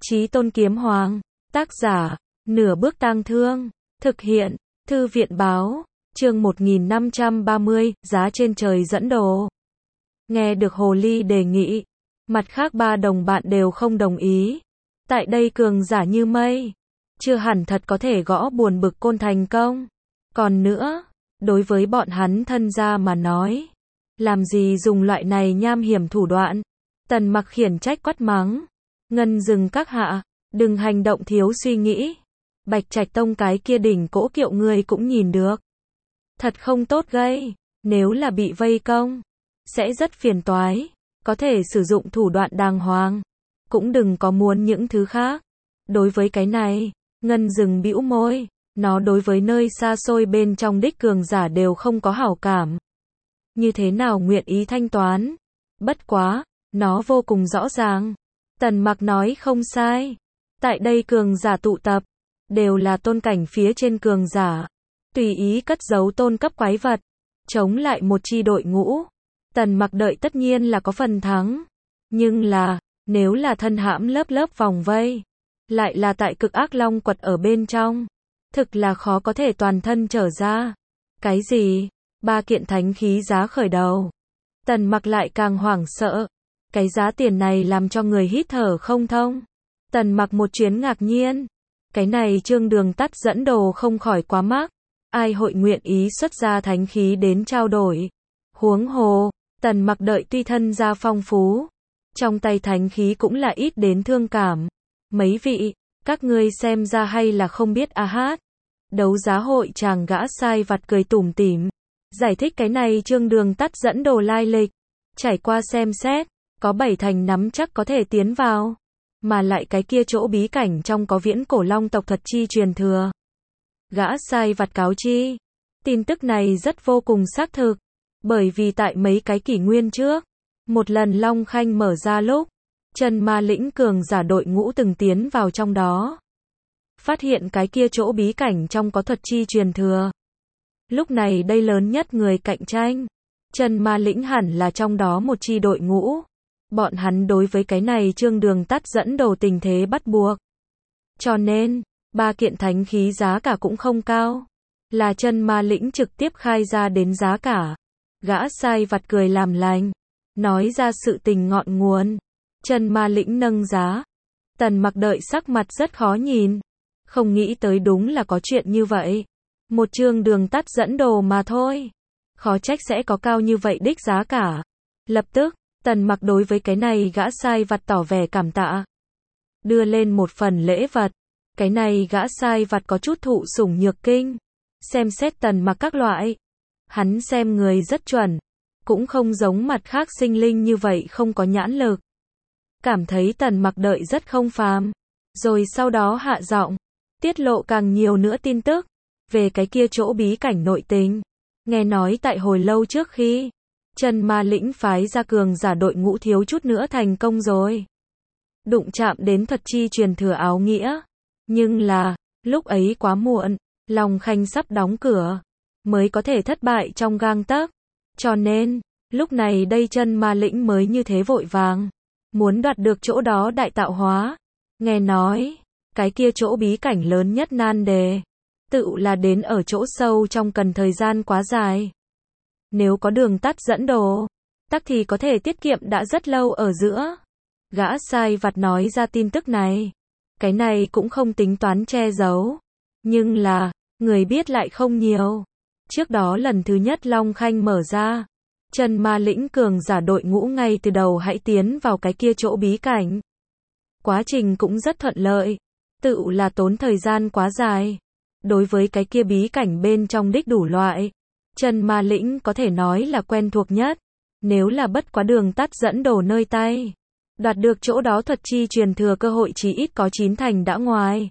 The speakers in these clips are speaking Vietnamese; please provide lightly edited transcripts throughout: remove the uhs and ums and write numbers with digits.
Chí Tôn Kiếm Hoàng, tác giả, Nửa Bước Tang Thương, thực hiện, Thư viện báo, chương 1530, giá trên trời dẫn đồ. Nghe được Hồ Ly đề nghị, mặt khác ba đồng bạn đều không đồng ý. Tại đây cường giả như mây, chưa hẳn thật có thể gõ buồn bực côn thành công. Còn nữa, đối với bọn hắn thân gia mà nói, làm gì dùng loại này nham hiểm thủ đoạn. Tần Mặc khiển trách quát mắng, Ngân dừng các hạ, đừng hành động thiếu suy nghĩ. Bạch Trạch Tông cái kia đỉnh cỗ kiệu người cũng nhìn được. Thật không tốt gây, nếu là bị vây công, sẽ rất phiền toái, có thể sử dụng thủ đoạn đàng hoàng, cũng đừng có muốn những thứ khác. Đối với cái này, Ngân dừng bĩu môi, nó đối với nơi xa xôi bên trong đích cường giả đều không có hảo cảm. Như thế nào nguyện ý thanh toán? Bất quá, nó vô cùng rõ ràng. Tần Mặc nói không sai. Tại đây cường giả tụ tập, đều là tôn cảnh phía trên cường giả. Tùy ý cất giấu tôn cấp quái vật, chống lại một chi đội ngũ. Tần Mặc đợi tất nhiên là có phần thắng. Nhưng là, nếu là thân hãm lớp lớp vòng vây, lại là tại cực ác long quật ở bên trong, thực là khó có thể toàn thân trở ra. Cái gì? 3 kiện thánh khí giá khởi đầu. Tần Mặc lại càng hoảng sợ. Cái giá tiền này làm cho người hít thở không thông. Tần Mặc một chuyến ngạc nhiên. Cái này Trương Đường Tắt dẫn đồ không khỏi quá mắc. Ai hội nguyện ý xuất ra thánh khí đến trao đổi. Huống hồ, Tần Mặc đợi tuy thân gia phong phú, trong tay thánh khí cũng là ít đến thương cảm. Mấy vị, các ngươi xem ra hay là không biết a hát. Đấu giá hội chàng gã sai vặt cười tủm tỉm, giải thích cái này Trương Đường Tắt dẫn đồ lai lịch. Trải qua xem xét, có 7 thành nắm chắc có thể tiến vào. Mà lại cái kia chỗ bí cảnh trong có viễn cổ long tộc thuật chi truyền thừa. Gã sai vặt cáo chi. Tin tức này rất vô cùng xác thực. Bởi vì tại mấy cái kỷ nguyên trước, một lần Long Khanh mở ra lúc, Chân Ma lĩnh cường giả đội ngũ từng tiến vào trong đó. Phát hiện cái kia chỗ bí cảnh trong có thuật chi truyền thừa. Lúc này đây lớn nhất người cạnh tranh. Chân Ma lĩnh hẳn là trong đó một chi đội ngũ. Bọn hắn đối với cái này Trương Đường Tắt dẫn đầu tình thế bắt buộc. Cho nên, 3 kiện thánh khí giá cả cũng không cao. Là Chân Ma lĩnh trực tiếp khai ra đến giá cả. Gã sai vặt cười làm lành, nói ra sự tình ngọn nguồn. Chân Ma lĩnh nâng giá. Tần Mặc đợi sắc mặt rất khó nhìn. Không nghĩ tới đúng là có chuyện như vậy. Một Trương Đường Tắt dẫn đồ mà thôi. Khó trách sẽ có cao như vậy đích giá cả. Lập tức, Tần Mặc đối với cái này gã sai vặt tỏ vẻ cảm tạ. Đưa lên một phần lễ vật. Cái này gã sai vặt có chút thụ sủng nhược kinh. Xem xét Tần Mặc các loại. Hắn xem người rất chuẩn. Cũng không giống mặt khác sinh linh như vậy không có nhãn lực. Cảm thấy Tần Mặc đợi rất không phàm. Rồi sau đó hạ giọng, tiết lộ càng nhiều nữa tin tức. Về cái kia chỗ bí cảnh nội tình. Nghe nói tại hồi lâu trước khi Chân Ma lĩnh phái ra cường giả đội ngũ thiếu chút nữa thành công rồi. Đụng chạm đến thuật chi truyền thừa áo nghĩa. Nhưng là, lúc ấy quá muộn, Long Khanh sắp đóng cửa, mới có thể thất bại trong gang tấc. Cho nên, lúc này đây Chân Ma lĩnh mới như thế vội vàng, muốn đoạt được chỗ đó đại tạo hóa. Nghe nói, cái kia chỗ bí cảnh lớn nhất nan đề, tự là đến ở chỗ sâu trong cần thời gian quá dài. Nếu có Đường Tắt dẫn đồ, tắc thì có thể tiết kiệm đã rất lâu ở giữa. Gã sai vặt nói ra tin tức này. Cái này cũng không tính toán che giấu. Nhưng là, người biết lại không nhiều. Trước đó lần thứ nhất Long Khanh mở ra, Chân Ma lĩnh cường giả đội ngũ ngay từ đầu hãy tiến vào cái kia chỗ bí cảnh. Quá trình cũng rất thuận lợi. Tự là tốn thời gian quá dài. Đối với cái kia bí cảnh bên trong đích đủ loại, Chân Ma lĩnh có thể nói là quen thuộc nhất. Nếu là bất quá Đường Tắt dẫn đồ nơi tay, đoạt được chỗ đó thuật chi truyền thừa cơ hội chỉ ít có 9 thành đã ngoài.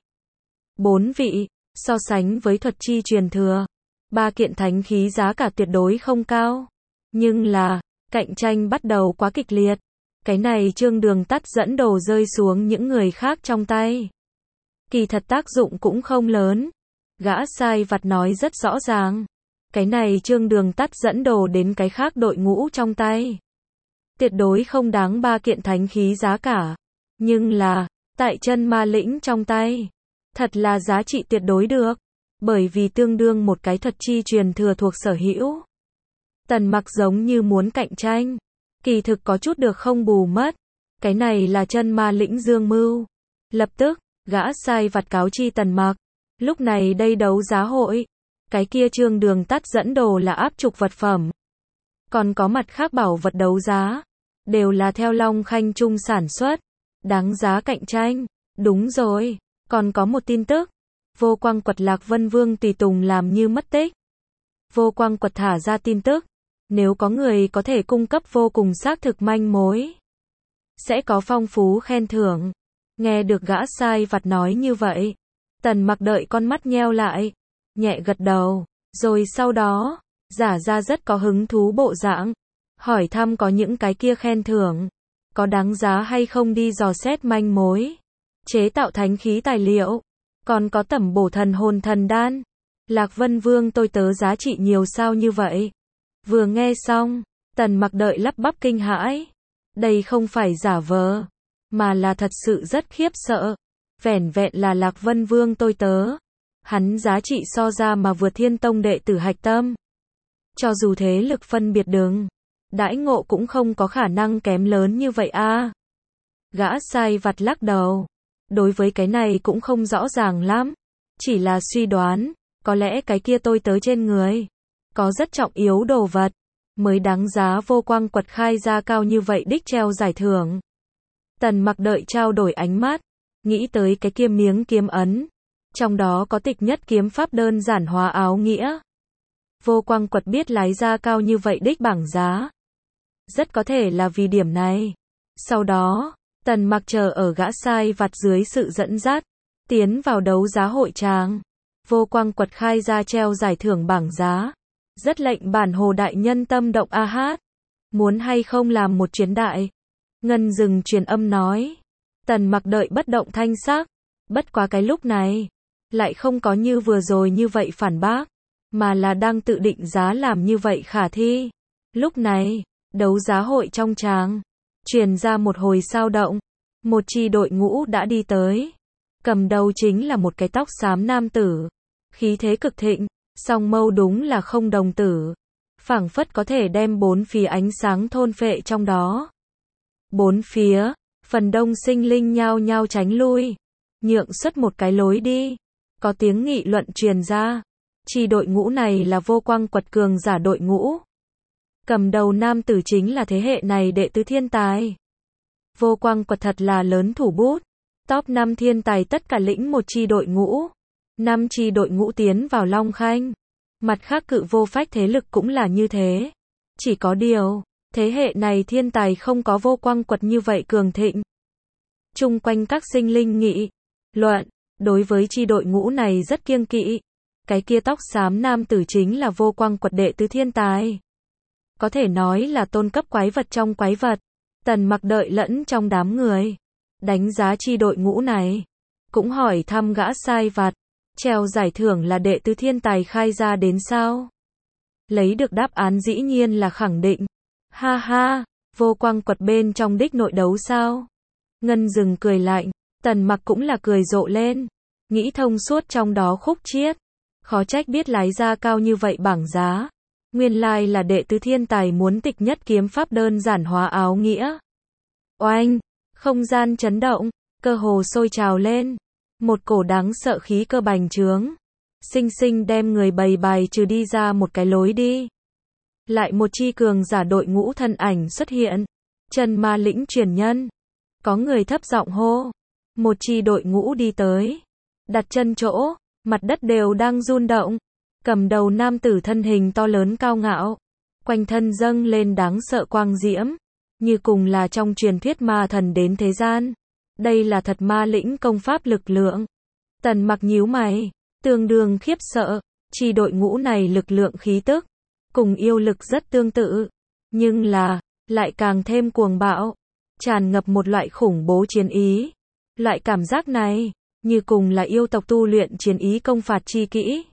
4 vị, so sánh với thuật chi truyền thừa, 3 kiện thánh khí giá cả tuyệt đối không cao. Nhưng là, cạnh tranh bắt đầu quá kịch liệt. Cái này Trương Đường Tắt dẫn đồ rơi xuống những người khác trong tay. Kỳ thật tác dụng cũng không lớn. Gã sai vặt nói rất rõ ràng. Cái này Trương Đường Tắt dẫn đồ đến cái khác đội ngũ trong tay. Tuyệt đối không đáng 3 kiện thánh khí giá cả. Nhưng là, tại chân ma lĩnh trong tay. Thật là giá trị tuyệt đối được. Bởi vì tương đương một cái thuật chi truyền thừa thuộc sở hữu. Tần Mặc giống như muốn cạnh tranh. Kỳ thực có chút được không bù mất. Cái này là chân ma lĩnh dương mưu. Lập tức, gã sai vặt cáo chi Tần Mặc. Lúc này đây đấu giá hội. Cái kia trương đường tắt dẫn đồ là áp trục vật phẩm. Còn có mặt khác bảo vật đấu giá. Đều là theo Long Khanh Trung sản xuất. Đáng giá cạnh tranh. Đúng rồi. Còn có một tin tức. Vô Quang Quật Lạc Vân Vương tùy tùng làm như mất tích. Vô Quang Quật thả ra tin tức. Nếu có người có thể cung cấp vô cùng xác thực manh mối. Sẽ có phong phú khen thưởng. Nghe được gã sai vặt nói như vậy. Tần Mặc đợi con mắt nheo lại. Nhẹ gật đầu. Rồi sau đó, giả ra rất có hứng thú bộ dạng. Hỏi thăm có những cái kia khen thưởng. Có đáng giá hay không đi dò xét manh mối. Chế tạo thánh khí tài liệu. Còn có tẩm bổ thần hồn thần đan. Lạc Vân Vương tôi tớ giá trị nhiều sao như vậy. Vừa nghe xong, Tần Mặc đợi lắp bắp kinh hãi. Đây không phải giả vờ, mà là thật sự rất khiếp sợ. Vẻn vẹn là Lạc Vân Vương tôi tớ. Hắn giá trị so ra mà vượt Thiên Tông đệ tử hạch tâm. Cho dù thế lực phân biệt đường, đãi ngộ cũng không có khả năng kém lớn như vậy a. Gã sai vặt lắc đầu. Đối với cái này cũng không rõ ràng lắm. Chỉ là suy đoán, có lẽ cái kia tôi tớ trên người. Có rất trọng yếu đồ vật. Mới đáng giá Vô Quang Quật khai ra cao như vậy đích treo giải thưởng. Tần Mặc đợi trao đổi ánh mắt. Nghĩ tới cái kia miếng kiếm ấn. Trong đó có tịch nhất kiếm pháp đơn giản hóa áo nghĩa. Vô Quang Quật biết lái ra cao như vậy đích bảng giá. Rất có thể là vì điểm này. Sau đó, Tần Mặc chờ ở gã sai vặt dưới sự dẫn dắt. Tiến vào đấu giá hội tràng. Vô Quang Quật khai ra treo giải thưởng bảng giá. Rất lệnh bản hồ đại nhân tâm động a hát. Muốn hay không làm một chuyến đại. Ngân dừng truyền âm nói. Tần Mặc đợi bất động thanh sắc. Bất quá cái lúc này. Lại không có như vừa rồi như vậy phản bác. Mà là đang tự định giá làm như vậy khả thi. Lúc này, đấu giá hội trong tràng. Truyền ra một hồi sao động. Một chi đội ngũ đã đi tới. Cầm đầu chính là một cái tóc xám nam tử. Khí thế cực thịnh. Song mâu đúng là không đồng tử. Phảng phất có thể đem bốn phía ánh sáng thôn phệ trong đó. Bốn phía, phần đông sinh linh nhao nhao tránh lui. Nhượng xuất một cái lối đi. Có tiếng nghị luận truyền ra. Chi đội ngũ này là Vô Quang Quật cường giả đội ngũ. Cầm đầu nam tử chính là thế hệ này đệ tứ thiên tài. Vô Quang Quật thật là lớn thủ bút. Top 5 thiên tài tất cả lĩnh một chi đội ngũ. 5 chi đội ngũ tiến vào Long Khanh. Mặt khác cự vô phách thế lực cũng là như thế. Chỉ có điều, thế hệ này thiên tài không có Vô Quang Quật như vậy cường thịnh. Chung quanh các sinh linh nghị luận, đối với chi đội ngũ này rất kiêng kỵ. Cái kia tóc xám nam tử chính là Vô Quang Quật đệ tứ thiên tài. Có thể nói là tôn cấp quái vật trong quái vật. Tần Mặc đợi lẫn trong đám người. Đánh giá chi đội ngũ này. Cũng hỏi thăm gã sai vặt. Treo giải thưởng là đệ tứ thiên tài khai ra đến sao? Lấy được đáp án dĩ nhiên là khẳng định. Ha ha, Vô Quang Quật bên trong đích nội đấu sao? Ngân dừng cười lạnh. Tần Mặc cũng là cười rộ lên. Nghĩ thông suốt trong đó khúc chiết. Khó trách biết lái ra cao như vậy bảng giá. Nguyên lai là đệ tứ thiên tài muốn tịch nhất kiếm pháp đơn giản hóa áo nghĩa. Oanh, không gian chấn động, cơ hồ sôi trào lên. Một cổ đáng sợ khí cơ bành trướng. Sinh sinh đem người bày bài trừ đi ra một cái lối đi. Lại một chi cường giả đội ngũ thân ảnh xuất hiện. Chân ma lĩnh truyền nhân. Có người thấp giọng hô. Một chi đội ngũ đi tới. Đặt chân chỗ, mặt đất đều đang run động. Cầm đầu nam tử thân hình to lớn cao ngạo. Quanh thân dâng lên đáng sợ quang diễm. Như cùng là trong truyền thuyết ma thần đến thế gian. Đây là thật ma lĩnh công pháp lực lượng. Tần Mặc nhíu mày. Tương đương khiếp sợ. Chi đội ngũ này lực lượng khí tức. Cùng yêu lực rất tương tự. Nhưng là, lại càng thêm cuồng bạo. Tràn ngập một loại khủng bố chiến ý. Loại cảm giác này, như cùng là yêu tộc tu luyện chiến ý công phạt chi kỹ.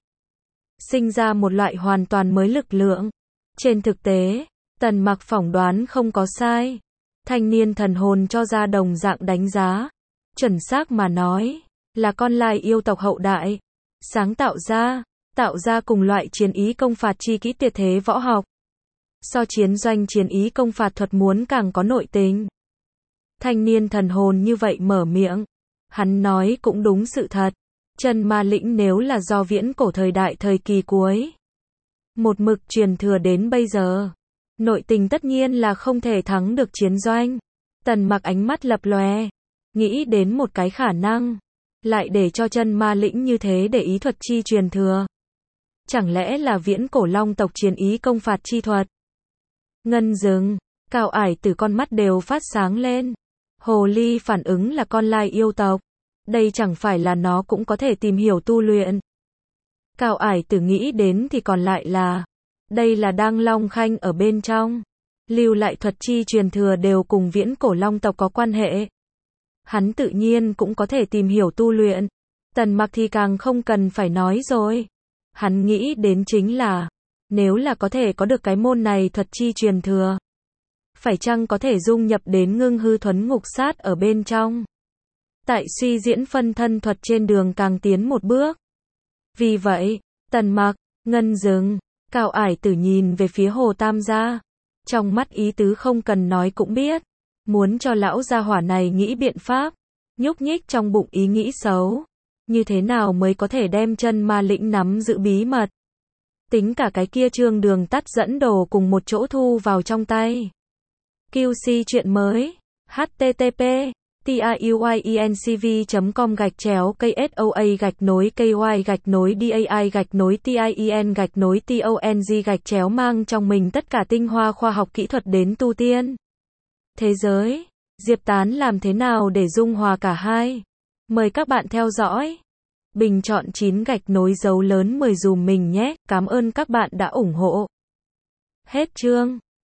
Sinh ra một loại hoàn toàn mới lực lượng. Trên thực tế, Tần Mặc phỏng đoán không có sai. Thanh niên thần hồn cho ra đồng dạng đánh giá. Chuẩn xác mà nói, là con lai yêu tộc hậu đại. Sáng tạo ra cùng loại chiến ý công phạt chi kỹ tuyệt thế võ học. So chiến doanh chiến ý công phạt thuật muốn càng có nội tình. Thanh niên thần hồn như vậy mở miệng. Hắn nói cũng đúng sự thật. Chân ma lĩnh nếu là do viễn cổ thời đại thời kỳ cuối. Một mực truyền thừa đến bây giờ. Nội tình tất nhiên là không thể thắng được chiến doanh. Tần Mặc ánh mắt lập lòe. Nghĩ đến một cái khả năng. Lại để cho chân ma lĩnh như thế để ý thuật chi truyền thừa. Chẳng lẽ là viễn cổ long tộc chiến ý công phạt chi thuật? Ngân dừng. Cao Ải Tử con mắt đều phát sáng lên. Hồ ly phản ứng là con lai yêu tộc. Đây chẳng phải là nó cũng có thể tìm hiểu tu luyện. Cao Ải Tử nghĩ đến thì còn lại là. Đây là đang long khanh ở bên trong. Lưu lại thuật chi truyền thừa đều cùng viễn cổ long tộc có quan hệ. Hắn tự nhiên cũng có thể tìm hiểu tu luyện. Tần Mặc thì càng không cần phải nói rồi. Hắn nghĩ đến chính là, nếu là có thể có được cái môn này thuật chi truyền thừa, phải chăng có thể dung nhập đến ngưng hư thuấn ngục sát ở bên trong. Tại suy diễn phân thân thuật trên đường càng tiến một bước. Vì vậy, Tần Mặc, Ngân dừng, Cao Ải Tử nhìn về phía Hồ Tam gia. Trong mắt ý tứ không cần nói cũng biết. Muốn cho lão gia hỏa này nghĩ biện pháp. Nhúc nhích trong bụng ý nghĩ xấu. Như thế nào mới có thể đem chân ma lĩnh nắm giữ bí mật. Tính cả cái kia Trương Đường Tắt dẫn đồ cùng một chỗ thu vào trong tay. QC chuyện mới. http tiyuincv.com/KSOA-KY-DAI-TIEN-TONG mang trong mình tất cả tinh hoa khoa học kỹ thuật đến tu tiên. Thế giới, Diệp Tán làm thế nào để dung hòa cả hai? Mời các bạn theo dõi. Bình chọn 9 gạch nối dấu lớn 10 dùm mình nhé. Cảm ơn các bạn đã ủng hộ. Hết chương.